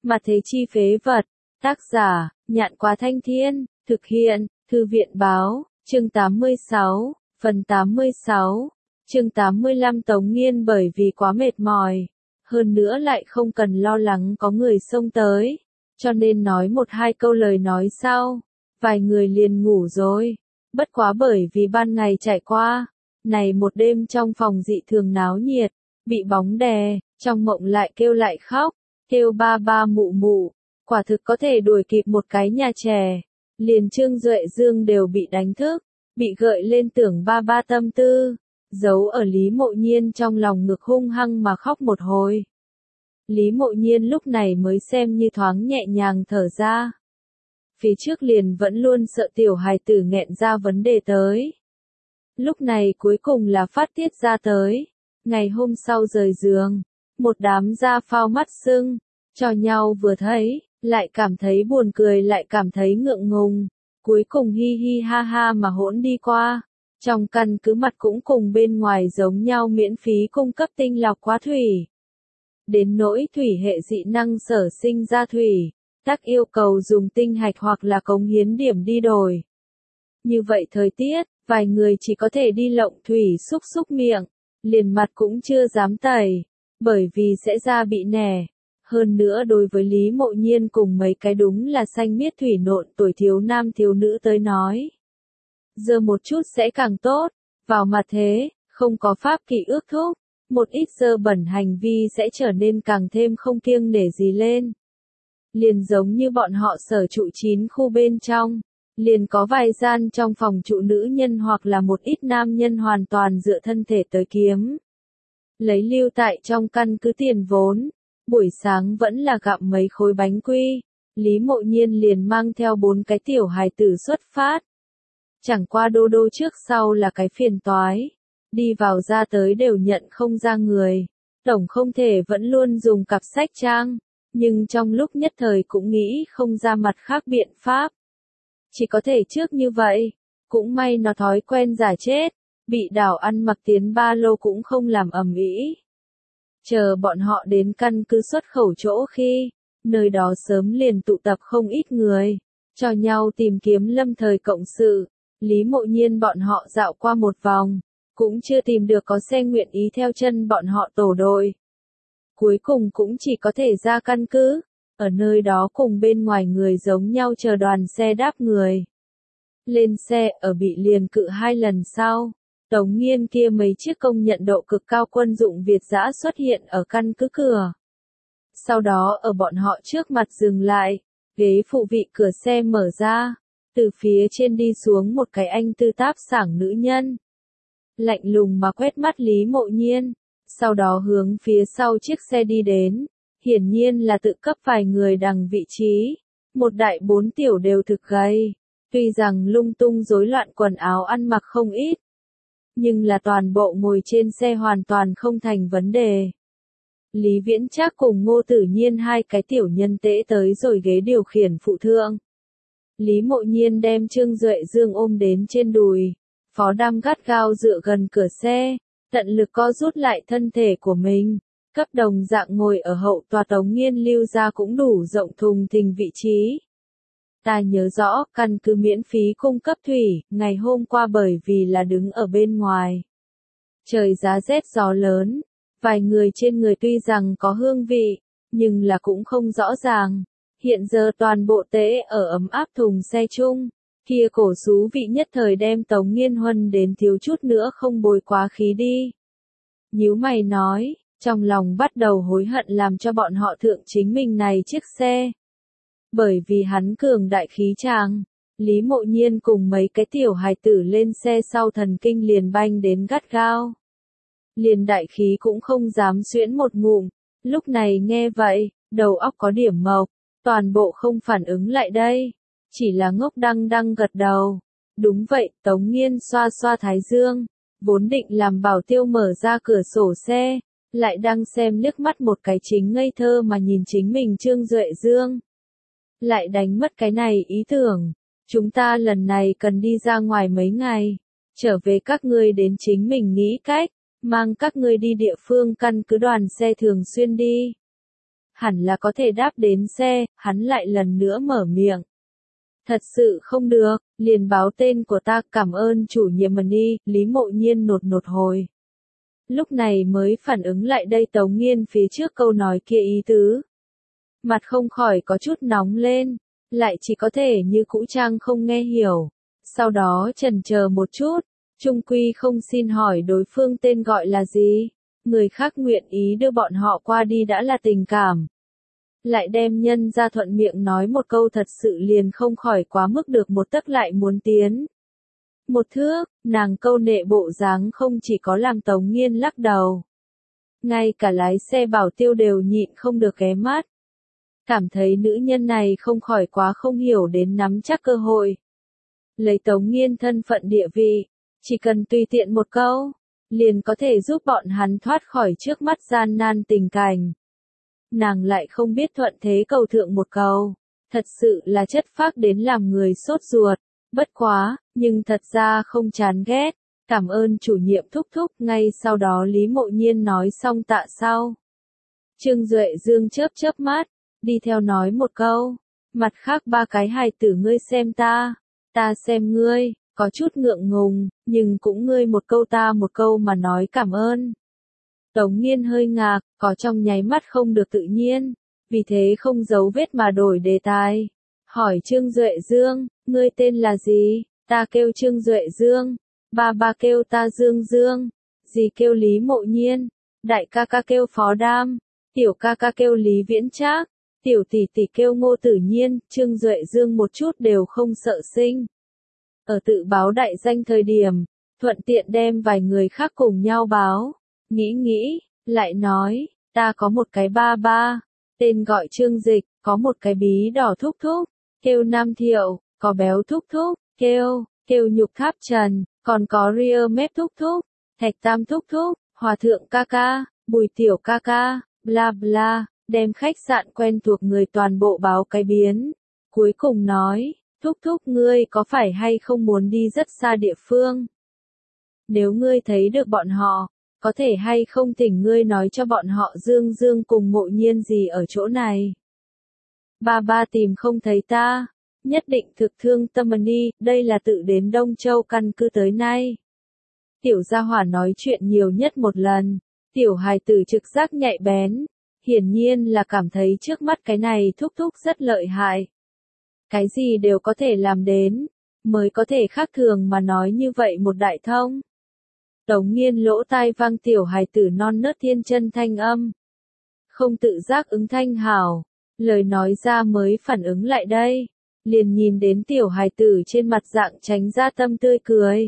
Mà thế chi phế vật. Tác giả, Nhạn Quá Thanh Thiên, thực hiện, Thư viện báo, chương 86, phần 86, chương 85 Tống Nghiên bởi vì quá mệt mỏi, hơn nữa lại không cần lo lắng có người xông tới, cho nên nói một hai câu lời nói sau, vài người liền ngủ rồi, bất quá bởi vì ban ngày trải qua, này một đêm trong phòng dị thường náo nhiệt, bị bóng đè, trong mộng lại khóc, kêu ba ba mụ mụ, quả thực có thể đuổi kịp một cái nhà trẻ. Liền Trương Duệ Dương đều bị đánh thức, bị gợi lên tưởng ba ba tâm tư, giấu ở Lý Mộ Nhiên trong lòng ngực hung hăng mà khóc một hồi. Lý Mộ Nhiên lúc này mới xem như thoáng nhẹ nhàng thở ra. Phía trước liền vẫn luôn sợ tiểu hài tử nghẹn ra vấn đề tới. Lúc này cuối cùng là phát tiết ra tới. Ngày hôm sau rời giường, một đám da phao mắt sưng, cho nhau vừa thấy, lại cảm thấy buồn cười lại cảm thấy ngượng ngùng, cuối cùng hi hi ha ha mà hỗn đi qua. Trong căn cứ mặt cũng cùng bên ngoài giống nhau miễn phí cung cấp tinh lọc quá thủy. Đến nỗi thủy hệ dị năng sở sinh ra thủy, tác yêu cầu dùng tinh hạch hoặc là cống hiến điểm đi đổi. Như vậy thời tiết, vài người chỉ có thể đi lộng thủy xúc miệng, liền mặt cũng chưa dám tẩy, bởi vì sẽ ra bị nẻ. Hơn nữa đối với Lý Mộ Nhiên cùng mấy cái đúng là xanh miết thủy nộn tuổi thiếu nam thiếu nữ tới nói. Giờ một chút sẽ càng tốt, vào mặt thế, không có pháp kỷ ước thúc, một ít dơ bẩn hành vi sẽ trở nên càng thêm không kiêng nể gì lên. Liền giống như bọn họ sở trụ 9 khu bên trong, liền có vài gian trong phòng trụ nữ nhân hoặc là một ít nam nhân hoàn toàn dựa thân thể tới kiếm. Lấy lưu tại trong căn cứ tiền vốn. Buổi sáng vẫn là gặm mấy khối bánh quy, Lý Mộ Nhiên liền mang theo 4 cái tiểu hài tử xuất phát. Chẳng qua đô đô trước sau là cái phiền toái, đi vào ra tới đều nhận không ra người, tổng không thể vẫn luôn dùng cặp sách trang, nhưng trong lúc nhất thời cũng nghĩ không ra mặt khác biện pháp. Chỉ có thể trước như vậy, cũng may nó thói quen giả chết, bị đảo ăn mặc tiến ba lô cũng không làm ầm ĩ. Chờ bọn họ đến căn cứ xuất khẩu chỗ khi, nơi đó sớm liền tụ tập không ít người, cho nhau tìm kiếm lâm thời cộng sự. Lý Mộ Nhiên bọn họ dạo qua một vòng, cũng chưa tìm được có xe nguyện ý theo chân bọn họ tổ đội. Cuối cùng cũng chỉ có thể ra căn cứ, ở nơi đó cùng bên ngoài người giống nhau chờ đoàn xe đáp người. Lên xe ở bị liền cự 2 lần sau. Tống Nghiên kia mấy chiếc công nhận độ cực cao quân dụng Việt dã xuất hiện ở căn cứ cửa. Sau đó ở bọn họ trước mặt dừng lại, ghế phụ vị cửa xe mở ra, từ phía trên đi xuống một cái anh tư táp sảng nữ nhân. Lạnh lùng mà quét mắt Lý Mộ Nhiên, sau đó hướng phía sau chiếc xe đi đến, hiển nhiên là tự cấp vài người đằng vị trí, một đại 4 tiểu đều thực gầy, tuy rằng lung tung rối loạn quần áo ăn mặc không ít. Nhưng là toàn bộ ngồi trên xe hoàn toàn không thành vấn đề. Lý Viễn Trác cùng Ngô Tử Nhiên 2 cái tiểu nhân tễ tới rồi ghế điều khiển phụ thượng. Lý Mộ Nhiên đem Trương Duệ Dương ôm đến trên đùi, Phó Đam gắt gao dựa gần cửa xe, tận lực co rút lại thân thể của mình, cấp đồng dạng ngồi ở hậu tòa. Tống Nghiên lưu ra cũng đủ rộng thùng thình vị trí. Ta nhớ rõ, căn cứ miễn phí cung cấp thủy, ngày hôm qua bởi vì là đứng ở bên ngoài. Trời giá rét gió lớn, vài người trên người tuy rằng có hương vị, nhưng là cũng không rõ ràng. Hiện giờ toàn bộ tễ ở ấm áp thùng xe chung, kia cổ xú vị nhất thời đem Tống Nghiên Huân đến thiếu chút nữa không bồi quá khí đi. Nhíu mày nói, trong lòng bắt đầu hối hận làm cho bọn họ thượng chính mình này chiếc xe. Bởi vì hắn cường đại khí tràng, Lý Mộ Nhiên cùng mấy cái tiểu hài tử lên xe sau thần kinh liền banh đến gắt gao. Liền đại khí cũng không dám xuyễn một ngụm, lúc này nghe vậy, đầu óc có điểm mộc, toàn bộ không phản ứng lại đây, chỉ là ngốc đăng đăng gật đầu. Đúng vậy, Tống Nghiên xoa xoa thái dương, vốn định làm bảo tiêu mở ra cửa sổ xe, lại đang xem liếc mắt một cái chính ngây thơ mà nhìn chính mình Trương Duệ Dương. Lại đánh mất cái này ý tưởng, chúng ta lần này cần đi ra ngoài mấy ngày, trở về các ngươi đến chính mình nghĩ cách, mang các ngươi đi địa phương căn cứ đoàn xe thường xuyên đi. hẳn là có thể đáp đến xe, hắn lại lần nữa mở miệng. Thật sự không được, liền báo tên của ta, cảm ơn chủ nhiệm đi, Lý Mộ Nhiên nột hồi. Lúc này mới phản ứng lại đây Tống Nghiên phía trước câu nói kia ý tứ. Mặt không khỏi có chút nóng lên, lại chỉ có thể như cũ trang không nghe hiểu. Sau đó chần chờ một chút, chung quy không xin hỏi đối phương tên gọi là gì. Người khác nguyện ý đưa bọn họ qua đi đã là tình cảm. Lại đem nhân ra thuận miệng nói một câu thật sự liền không khỏi quá mức được một tấc lại muốn tiến. Một thước, nàng câu nệ bộ dáng không chỉ có làm Tống Nghiên lắc đầu. Ngay cả lái xe Bảo Tiêu đều nhịn không được ghé mắt. Cảm thấy nữ nhân này không khỏi quá không hiểu đến nắm chắc cơ hội. Lấy Tống Nghiên thân phận địa vị, chỉ cần tùy tiện một câu, liền có thể giúp bọn hắn thoát khỏi trước mắt gian nan tình cảnh. Nàng lại không biết thuận thế cầu thượng một câu, thật sự là chất phác đến làm người sốt ruột, bất quá, nhưng thật ra không chán ghét, cảm ơn chủ nhiệm thúc thúc, ngay sau đó Lý Mộ Nhiên nói xong tạ sau. Trương Duệ Dương chớp chớp mắt, đi theo nói một câu, mặt khác ba cái hài tử ngươi xem ta xem ngươi, có chút ngượng ngùng, nhưng cũng ngươi một câu ta một câu mà nói cảm ơn. Tống Nghiên hơi ngạc, có trong nháy mắt không được tự nhiên, vì thế không giấu vết mà đổi đề tài. Hỏi Trương Duệ Dương, ngươi tên là gì? Ta kêu Trương Duệ Dương, ba kêu ta Dương Dương, dì kêu Lý Mộ Nhiên, đại ca ca kêu Phó Đam, tiểu ca ca kêu Lý Viễn Trác, tiểu tỷ tỷ kêu Ngô Tử Nhiên. Trương Duệ Dương một chút đều không sợ sinh. Ở tự báo đại danh thời điểm, thuận tiện đem vài người khác cùng nhau báo. Nghĩ, lại nói, ta có một cái ba, tên gọi Trương Dịch, có một cái bí đỏ thúc thúc, kêu Nam Thiệu, có béo thúc thúc, kêu Nhục Tháp Trần, còn có Ria Mép thúc thúc, Thạch Tam thúc thúc, Hòa Thượng ca ca, Bùi Tiểu ca ca, bla bla, đem khách sạn quen thuộc người toàn bộ báo cái biến. Cuối cùng nói, thúc thúc ngươi có phải hay không muốn đi rất xa địa phương? Nếu ngươi thấy được bọn họ, có thể hay không thỉnh ngươi nói cho bọn họ Dương Dương cùng Mộ Nhiên gì ở chỗ này. Ba tìm không thấy ta, nhất định thực thương tâm đi, đây là tự đến Đông Châu căn cứ tới nay. Tiểu gia hỏa nói chuyện nhiều nhất một lần, tiểu hài tử trực giác nhạy bén, hiển nhiên là cảm thấy trước mắt cái này thúc thúc rất lợi hại. Cái gì đều có thể làm đến, mới có thể khác thường mà nói như vậy một đại thông. Tống Nghiên lỗ tai vang tiểu hài tử non nớt thiên chân thanh âm. Không tự giác ứng thanh hảo, lời nói ra mới phản ứng lại đây, liền nhìn đến tiểu hài tử trên mặt dạng tránh ra tâm tươi cười.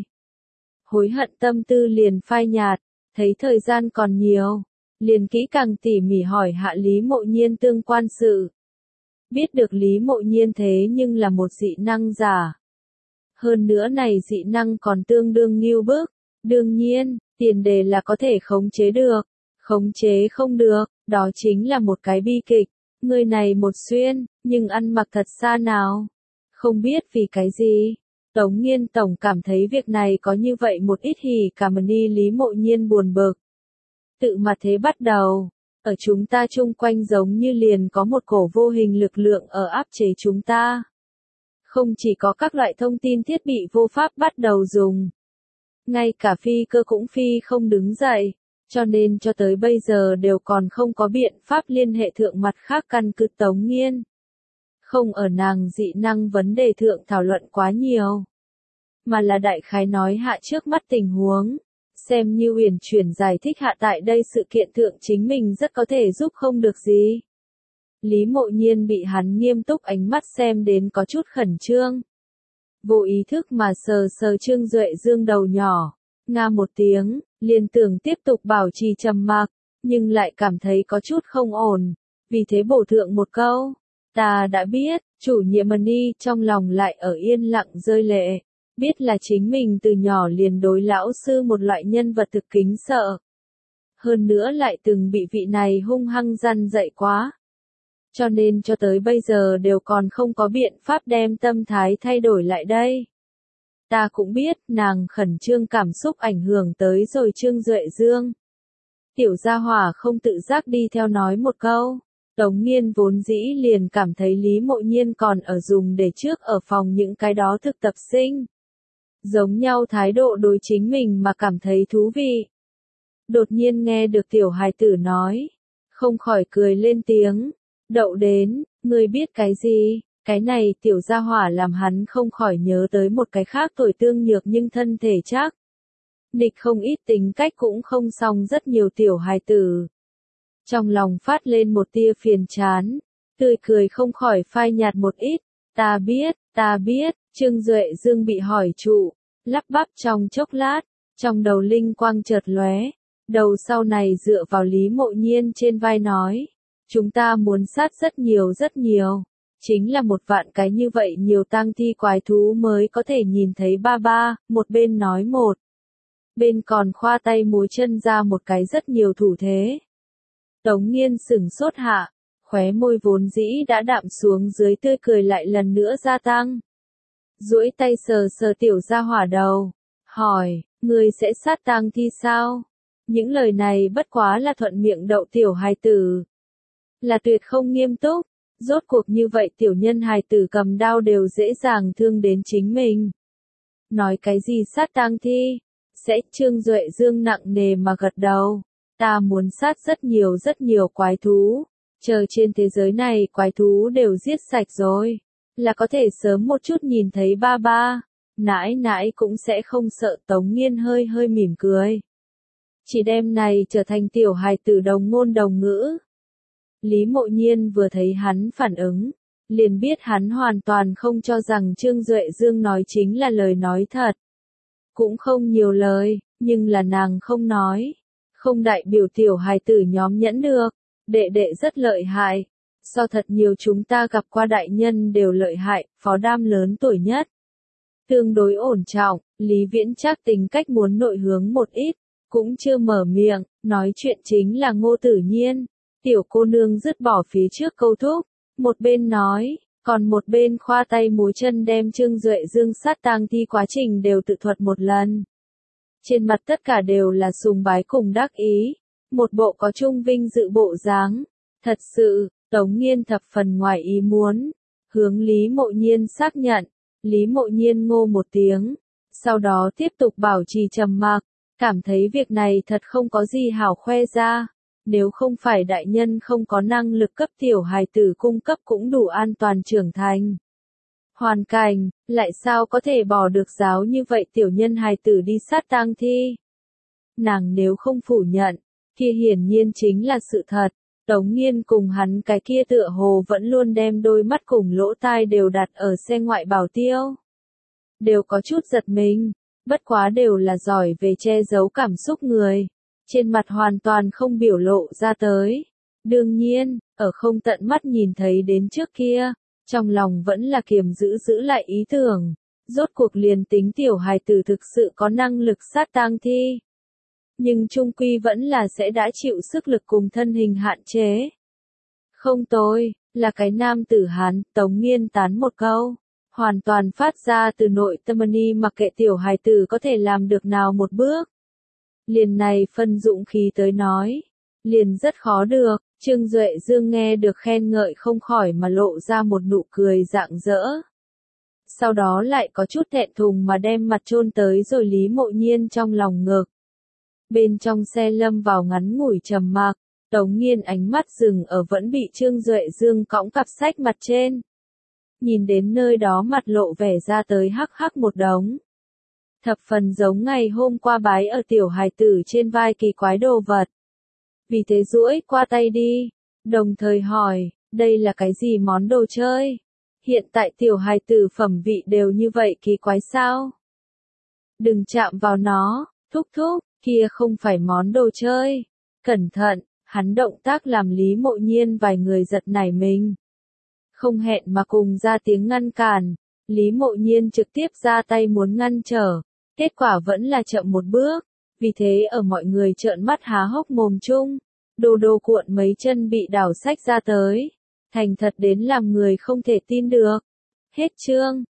Hối hận tâm tư liền phai nhạt, thấy thời gian còn nhiều, liền kỹ càng tỉ mỉ hỏi hạ Lý Mộ Nhiên tương quan sự. Biết được Lý Mộ Nhiên thế nhưng là một dị năng giả. Hơn nữa này dị năng còn tương đương nghiêu bức. Đương nhiên, tiền đề là có thể khống chế được. Khống chế không được, đó chính là một cái bi kịch. Người này một xuyên, nhưng ăn mặc thật xa nào. Không biết vì cái gì. Tống Nghiên tổng cảm thấy việc này có như vậy một ít hỉ cảm đi Lý Mộ Nhiên buồn bực. Tự mà thế bắt đầu. Ở chúng ta chung quanh giống như liền có một cổ vô hình lực lượng ở áp chế chúng ta. Không chỉ có các loại thông tin thiết bị vô pháp bắt đầu dùng. Ngay cả phi cơ cũng phi không đứng dậy, cho nên cho tới bây giờ đều còn không có biện pháp liên hệ thượng mặt khác căn cứ Tống Nghiên. Không ở nàng dị năng vấn đề thượng thảo luận quá nhiều, mà là đại khái nói hạ trước mắt tình huống, xem như uyển chuyển giải thích hạ tại đây sự kiện thượng chính mình rất có thể giúp không được gì. Lý Mộ Nhiên bị hắn nghiêm túc ánh mắt xem đến có chút khẩn trương. Vô ý thức mà sờ sờ Trương Duệ Dương đầu nhỏ, nga một tiếng, liền tưởng tiếp tục bảo trì trầm mặc, nhưng lại cảm thấy có chút không ổn, vì thế bổ thượng một câu, ta đã biết, chủ nhiệm Ni trong lòng lại ở yên lặng rơi lệ, biết là chính mình từ nhỏ liền đối lão sư một loại nhân vật thực kính sợ. Hơn nữa lại từng bị vị này hung hăng răn dạy quá. Cho nên cho tới bây giờ đều còn không có biện pháp đem tâm thái thay đổi lại đây. Ta cũng biết, nàng khẩn trương cảm xúc ảnh hưởng tới rồi Trương Duệ Dương. Tiểu gia hỏa không tự giác đi theo nói một câu. Tống Nghiên vốn dĩ liền cảm thấy Lý Mộ Nhiên còn ở dùng để trước ở phòng những cái đó thực tập sinh. Giống nhau thái độ đối chính mình mà cảm thấy thú vị. Đột nhiên nghe được tiểu hài tử nói, không khỏi cười lên tiếng. Đậu đến, ngươi biết cái gì? Cái này tiểu gia hỏa làm hắn không khỏi nhớ tới một cái khác tuổi tương nhược nhưng thân thể chắc. Nịch không ít tính cách cũng không song rất nhiều tiểu hài tử. Trong lòng phát lên một tia phiền chán, tươi cười không khỏi phai nhạt một ít. Ta biết, Trương Duệ Dương bị hỏi trụ, lắp bắp trong chốc lát, trong đầu linh quang chợt lóe, đầu sau này dựa vào Lý Mộ Nhiên trên vai nói, chúng ta muốn sát rất nhiều, chính là một vạn cái như vậy nhiều tang thi quái thú mới có thể nhìn thấy ba, một bên nói một. Bên còn khoa tay múa chân ra một cái rất nhiều thủ thế. Tống Nghiên sửng sốt hạ, khóe môi vốn dĩ đã đạm xuống dưới tươi cười lại lần nữa gia tăng. Duỗi tay sờ sờ tiểu gia hỏa đầu, hỏi, ngươi sẽ sát tang thi sao? Những lời này bất quá là thuận miệng đậu tiểu hài tử. Là tuyệt không nghiêm túc, rốt cuộc như vậy tiểu nhân hài tử cầm đao đều dễ dàng thương đến chính mình. Nói cái gì sát tang thi? Sẽ Trương Duệ Dương nặng nề mà gật đầu. Ta muốn sát rất nhiều quái thú. Chờ trên thế giới này quái thú đều giết sạch rồi. Là có thể sớm một chút nhìn thấy ba. Nãi nãi cũng sẽ không sợ. Tống Nghiên hơi mỉm cười. Chỉ đem này trở thành tiểu hài tử đồng ngôn đồng ngữ. Lý Mộ Nhiên vừa thấy hắn phản ứng, liền biết hắn hoàn toàn không cho rằng Trương Duệ Dương nói chính là lời nói thật. Cũng không nhiều lời, nhưng là nàng không nói. Không đại biểu tiểu hài tử nhóm nhẫn được, đệ đệ rất lợi hại. So thật nhiều chúng ta gặp qua đại nhân đều lợi hại, phó đam lớn tuổi nhất. Tương đối ổn trọng, Lý Viễn Trác tính cách muốn nội hướng một ít, cũng chưa mở miệng, nói chuyện chính là Ngô Tử Nhiên. Tiểu cô nương dứt bỏ phía trước câu thúc, một bên nói, còn một bên khoa tay múa chân đem Trương Duệ Dương sát tang thi quá trình đều tự thuật một lần. Trên mặt tất cả đều là sùng bái cùng đắc ý, một bộ có trung vinh dự bộ dáng. Thật sự, Tống Nghiên thập phần ngoài ý muốn, hướng Lý Mộ Nhiên xác nhận, Lý Mộ Nhiên ngô một tiếng, sau đó tiếp tục bảo trì trầm mặc, cảm thấy việc này thật không có gì hảo khoe ra. Nếu không phải đại nhân không có năng lực cấp tiểu hài tử cung cấp cũng đủ an toàn trưởng thành. Hoàn cảnh, lại sao có thể bỏ được giáo như vậy tiểu nhân hài tử đi sát tang thi? Nàng nếu không phủ nhận, kia hiển nhiên chính là sự thật. Tống Nghiên cùng hắn cái kia tựa hồ vẫn luôn đem đôi mắt cùng lỗ tai đều đặt ở xe ngoại bảo tiêu. Đều có chút giật mình, bất quá đều là giỏi về che giấu cảm xúc người. Trên mặt hoàn toàn không biểu lộ ra tới. Đương nhiên, ở không tận mắt nhìn thấy đến trước kia, trong lòng vẫn là kiềm giữ lại ý tưởng. Rốt cuộc liền tính tiểu hài tử thực sự có năng lực sát tang thi. Nhưng chung quy vẫn là sẽ đã chịu sức lực cùng thân hình hạn chế. Không tôi, là cái nam tử Hán, Tống Nghiên tán một câu. Hoàn toàn phát ra từ nội tâm ni mặc kệ tiểu hài tử có thể làm được nào một bước. Liền này phân dũng khí tới nói, liền rất khó được. Trương Duệ Dương nghe được khen ngợi không khỏi mà lộ ra một nụ cười rạng rỡ. Sau đó lại có chút thẹn thùng mà đem mặt chôn tới rồi Lý Mộ Nhiên trong lòng ngực. Bên trong xe lâm vào ngắn ngủi trầm mặc, Tống Nghiên ánh mắt dừng ở vẫn bị Trương Duệ Dương cõng cặp sách mặt trên. Nhìn đến nơi đó mặt lộ vẻ ra tới hắc một đống. Thập phần giống ngày hôm qua bái ở tiểu hài tử trên vai kỳ quái đồ vật. Vì thế duỗi qua tay đi, đồng thời hỏi, đây là cái gì món đồ chơi? Hiện tại tiểu hài tử phẩm vị đều như vậy kỳ quái sao? Đừng chạm vào nó, thúc, kia không phải món đồ chơi. Cẩn thận, hắn động tác làm Lý Mộ Nhiên vài người giật nảy mình. Không hẹn mà cùng ra tiếng ngăn cản, Lý Mộ Nhiên trực tiếp ra tay muốn ngăn trở. Kết quả vẫn là chậm một bước, vì thế ở mọi người trợn mắt há hốc mồm chung, đồ cuộn mấy chân bị đảo sách ra tới, thành thật đến làm người không thể tin được. Hết chương.